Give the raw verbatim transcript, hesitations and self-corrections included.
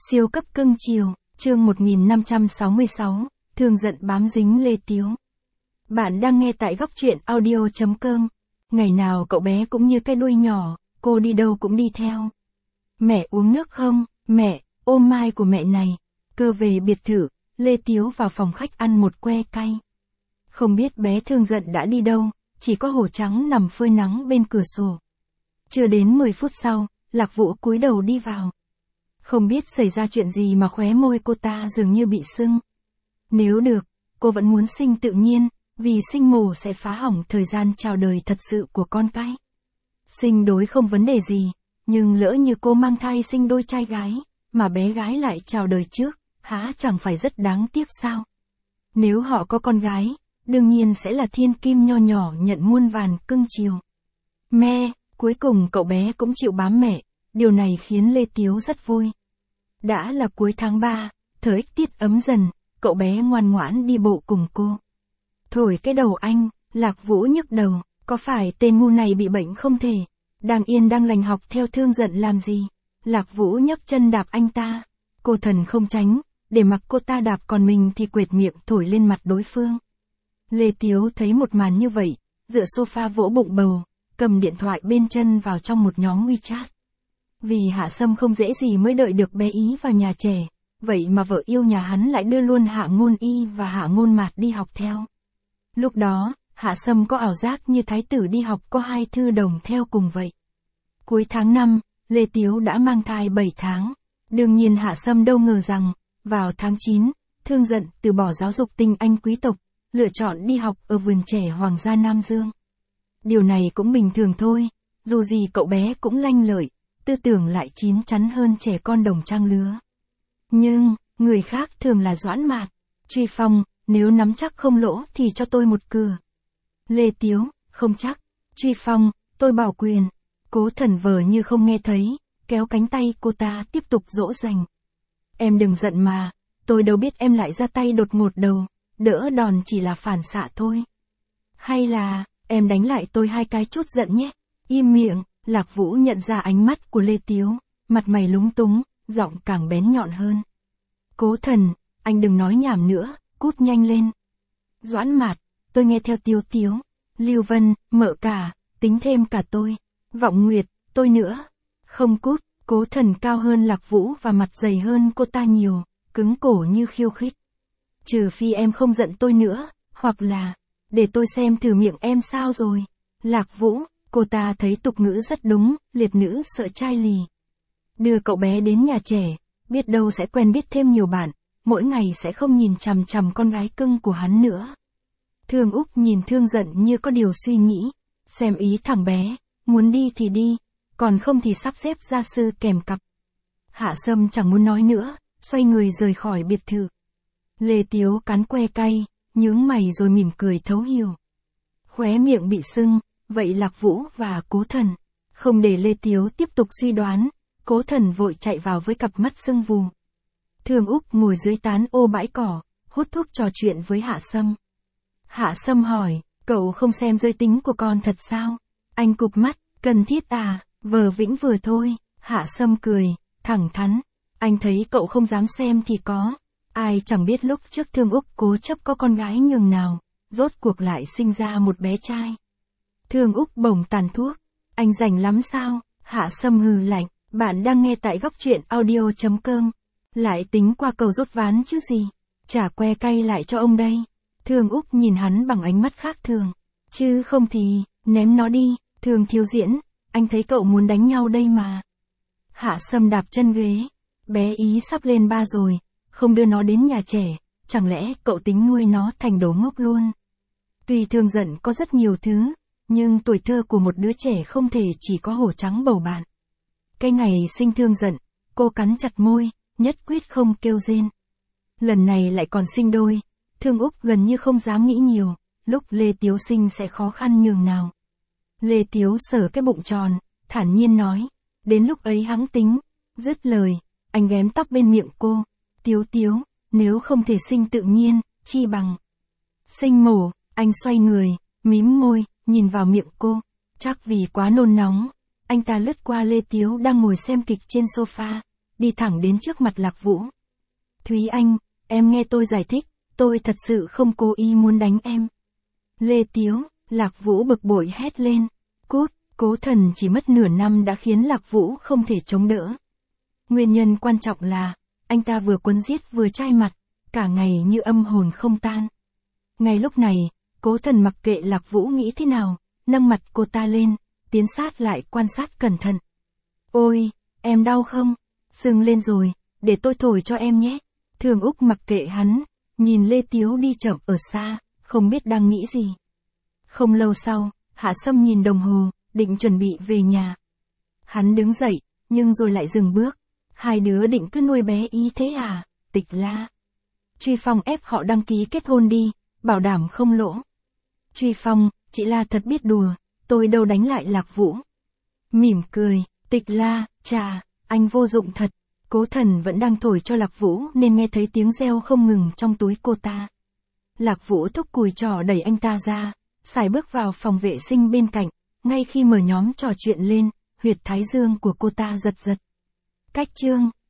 Siêu cấp cưng chiều, chương một nghìn năm trăm sáu mươi sáu, thương giận bám dính Lê Tiếu. Bạn đang nghe tại góc truyện audio chấm com. Ngày nào cậu bé cũng như cái đuôi nhỏ, cô đi đâu cũng đi theo. Mẹ uống nước không, mẹ, ôm mai của mẹ này. Cơ về biệt thự, Lê Tiếu vào phòng khách ăn một que cay. Không biết bé thương giận đã đi đâu, chỉ có hổ trắng nằm phơi nắng bên cửa sổ. Chưa đến mười phút sau, Lạc Vũ cúi đầu đi vào. Không biết xảy ra chuyện gì mà khóe môi cô ta dường như bị sưng. Nếu được, cô vẫn muốn sinh tự nhiên, vì sinh mổ sẽ phá hỏng thời gian chào đời thật sự của con cái. Sinh đối không vấn đề gì, nhưng lỡ như cô mang thai sinh đôi trai gái, mà bé gái lại chào đời trước, há chẳng phải rất đáng tiếc sao? Nếu họ có con gái, đương nhiên sẽ là thiên kim nho nhỏ nhận muôn vàn cưng chiều. Mẹ, cuối cùng cậu bé cũng chịu bám mẹ, điều này khiến Lê Tiếu rất vui. Đã là cuối tháng ba, thời tiết ấm dần, cậu bé ngoan ngoãn đi bộ cùng cô. Thổi cái đầu anh, Lạc Vũ nhức đầu, có phải tên ngu này bị bệnh không thể? Đang yên đang lành học theo thương giận làm gì? Lạc Vũ nhấc chân đạp anh ta. Cô thần không tránh, để mặc cô ta đạp còn mình thì quệt miệng thổi lên mặt đối phương. Lê Tiếu thấy một màn như vậy, dựa sofa vỗ bụng bầu, cầm điện thoại bên chân vào trong một nhóm WeChat. Vì Hạ Sâm không dễ gì mới đợi được bé Ý vào nhà trẻ, vậy mà vợ yêu nhà hắn lại đưa luôn Hạ Ngôn Y và Hạ Ngôn Mạt đi học theo. Lúc đó, Hạ Sâm có ảo giác như thái tử đi học có hai thư đồng theo cùng vậy. Cuối tháng năm, Lê Tiếu đã mang thai bảy tháng. Đương nhiên Hạ Sâm đâu ngờ rằng, vào tháng chín, thương giận từ bỏ giáo dục tinh anh quý tộc, lựa chọn đi học ở vườn trẻ Hoàng gia Nam Dương. Điều này cũng bình thường thôi, dù gì cậu bé cũng lanh lợi, tư tưởng lại chín chắn hơn trẻ con đồng trang lứa. Nhưng, người khác thường là Doãn Mạt, Truy Phong, nếu nắm chắc không lỗ thì cho tôi một cửa. Lê Tiếu, không chắc. Truy Phong, tôi bảo quyền. Cố Thần vờ như không nghe thấy, kéo cánh tay cô ta tiếp tục dỗ dành. Em đừng giận mà, tôi đâu biết em lại ra tay đột ngột đâu, đỡ đòn chỉ là phản xạ thôi. Hay là, em đánh lại tôi hai cái chút giận nhé. Im miệng. Lạc Vũ nhận ra ánh mắt của Lê Tiếu, mặt mày lúng túng, giọng càng bén nhọn hơn. Cố Thần, anh đừng nói nhảm nữa, cút nhanh lên. Doãn Mạt, tôi nghe theo Tiếu Tiếu. Lưu Vân, Mợ Cả, tính thêm cả tôi. Vọng Nguyệt, tôi nữa. Không cút. Cố Thần cao hơn Lạc Vũ và mặt dày hơn cô ta nhiều, cứng cổ như khiêu khích. Trừ phi em không giận tôi nữa, hoặc là, để tôi xem thử miệng em sao rồi. Lạc Vũ. Cô ta thấy tục ngữ rất đúng, liệt nữ sợ trai lì. Đưa cậu bé đến nhà trẻ, biết đâu sẽ quen biết thêm nhiều bạn, mỗi ngày sẽ không nhìn chằm chằm con gái cưng của hắn nữa. Thương Úc nhìn thương giận như có điều suy nghĩ, xem ý thằng bé, muốn đi thì đi, còn không thì sắp xếp gia sư kèm cặp. Hạ Sâm chẳng muốn nói nữa, xoay người rời khỏi biệt thự. Lê Tiếu cắn que cay, nhướng mày rồi mỉm cười thấu hiểu. Khóe miệng bị sưng. Vậy Lạc Vũ và Cố Thần, không để Lê Tiếu tiếp tục suy đoán, Cố Thần vội chạy vào với cặp mắt sưng vù. Thương Úc ngồi dưới tán ô bãi cỏ, hút thuốc trò chuyện với Hạ Sâm. Hạ Sâm hỏi, cậu không xem giới tính của con thật sao? Anh cụp mắt, cần thiết à, vờ vĩnh vừa thôi. Hạ Sâm cười, thẳng thắn, anh thấy cậu không dám xem thì có. Ai chẳng biết lúc trước Thương Úc cố chấp có con gái nhường nào, rốt cuộc lại sinh ra một bé trai. Thương Úc bồng tàn thuốc. Anh rảnh lắm sao? Hạ Sâm hừ lạnh. Bạn đang nghe tại góc truyện audio chấm com. Lại tính qua cầu rút ván chứ gì? Trả que cay lại cho ông đây. Thương Úc nhìn hắn bằng ánh mắt khác thường. Chứ không thì, ném nó đi. Thương Thiếu Diễn, anh thấy cậu muốn đánh nhau đây mà. Hạ Sâm đạp chân ghế. Bé Ý sắp lên ba rồi, không đưa nó đến nhà trẻ, chẳng lẽ cậu tính nuôi nó thành đồ ngốc luôn? Tuy thương giận có rất nhiều thứ, nhưng tuổi thơ của một đứa trẻ không thể chỉ có hổ trắng bầu bạn. Cái ngày sinh thương giận, cô cắn chặt môi, nhất quyết không kêu rên. Lần này lại còn sinh đôi, Thương Úc gần như không dám nghĩ nhiều, lúc Lê Tiếu sinh sẽ khó khăn nhường nào. Lê Tiếu sờ cái bụng tròn, thản nhiên nói, đến lúc ấy hẵng tính. Dứt lời, anh ghém tóc bên miệng cô. Tiếu Tiếu, nếu không thể sinh tự nhiên, chi bằng sinh mổ. Anh xoay người, mím môi, nhìn vào miệng cô. Chắc vì quá nôn nóng, anh ta lướt qua Lê Tiếu đang ngồi xem kịch trên sofa, đi thẳng đến trước mặt Lạc Vũ. Thúy Anh, em nghe tôi giải thích, tôi thật sự không cố ý muốn đánh em. Lê Tiếu, Lạc Vũ bực bội hét lên. Cút, Cố Thần chỉ mất nửa năm đã khiến Lạc Vũ không thể chống đỡ. Nguyên nhân quan trọng là, anh ta vừa quấn giết vừa chai mặt, cả ngày như âm hồn không tan. Ngay lúc này, Cố Thần mặc kệ Lạc Vũ nghĩ thế nào, nâng mặt cô ta lên, tiến sát lại quan sát cẩn thận. Ôi, em đau không? Sưng lên rồi, để tôi thổi cho em nhé. Thường Úc mặc kệ hắn, nhìn Lê Tiếu đi chậm ở xa, không biết đang nghĩ gì. Không lâu sau, Hạ Sâm nhìn đồng hồ, định chuẩn bị về nhà. Hắn đứng dậy, nhưng rồi lại dừng bước. Hai đứa định cứ nuôi bé ý thế à, Tịch La. Truy Phong ép họ đăng ký kết hôn đi, bảo đảm không lỗ. Truy Phong, chị La thật biết đùa, tôi đâu đánh lại Lạc Vũ. Mỉm cười, Tịch La, chà, anh vô dụng thật. Cố Thần vẫn đang thổi cho Lạc Vũ nên nghe thấy tiếng reo không ngừng trong túi cô ta. Lạc Vũ thúc cùi trỏ đẩy anh ta ra, sải bước vào phòng vệ sinh bên cạnh, ngay khi mở nhóm trò chuyện lên, huyệt thái dương của cô ta giật giật. Cách chương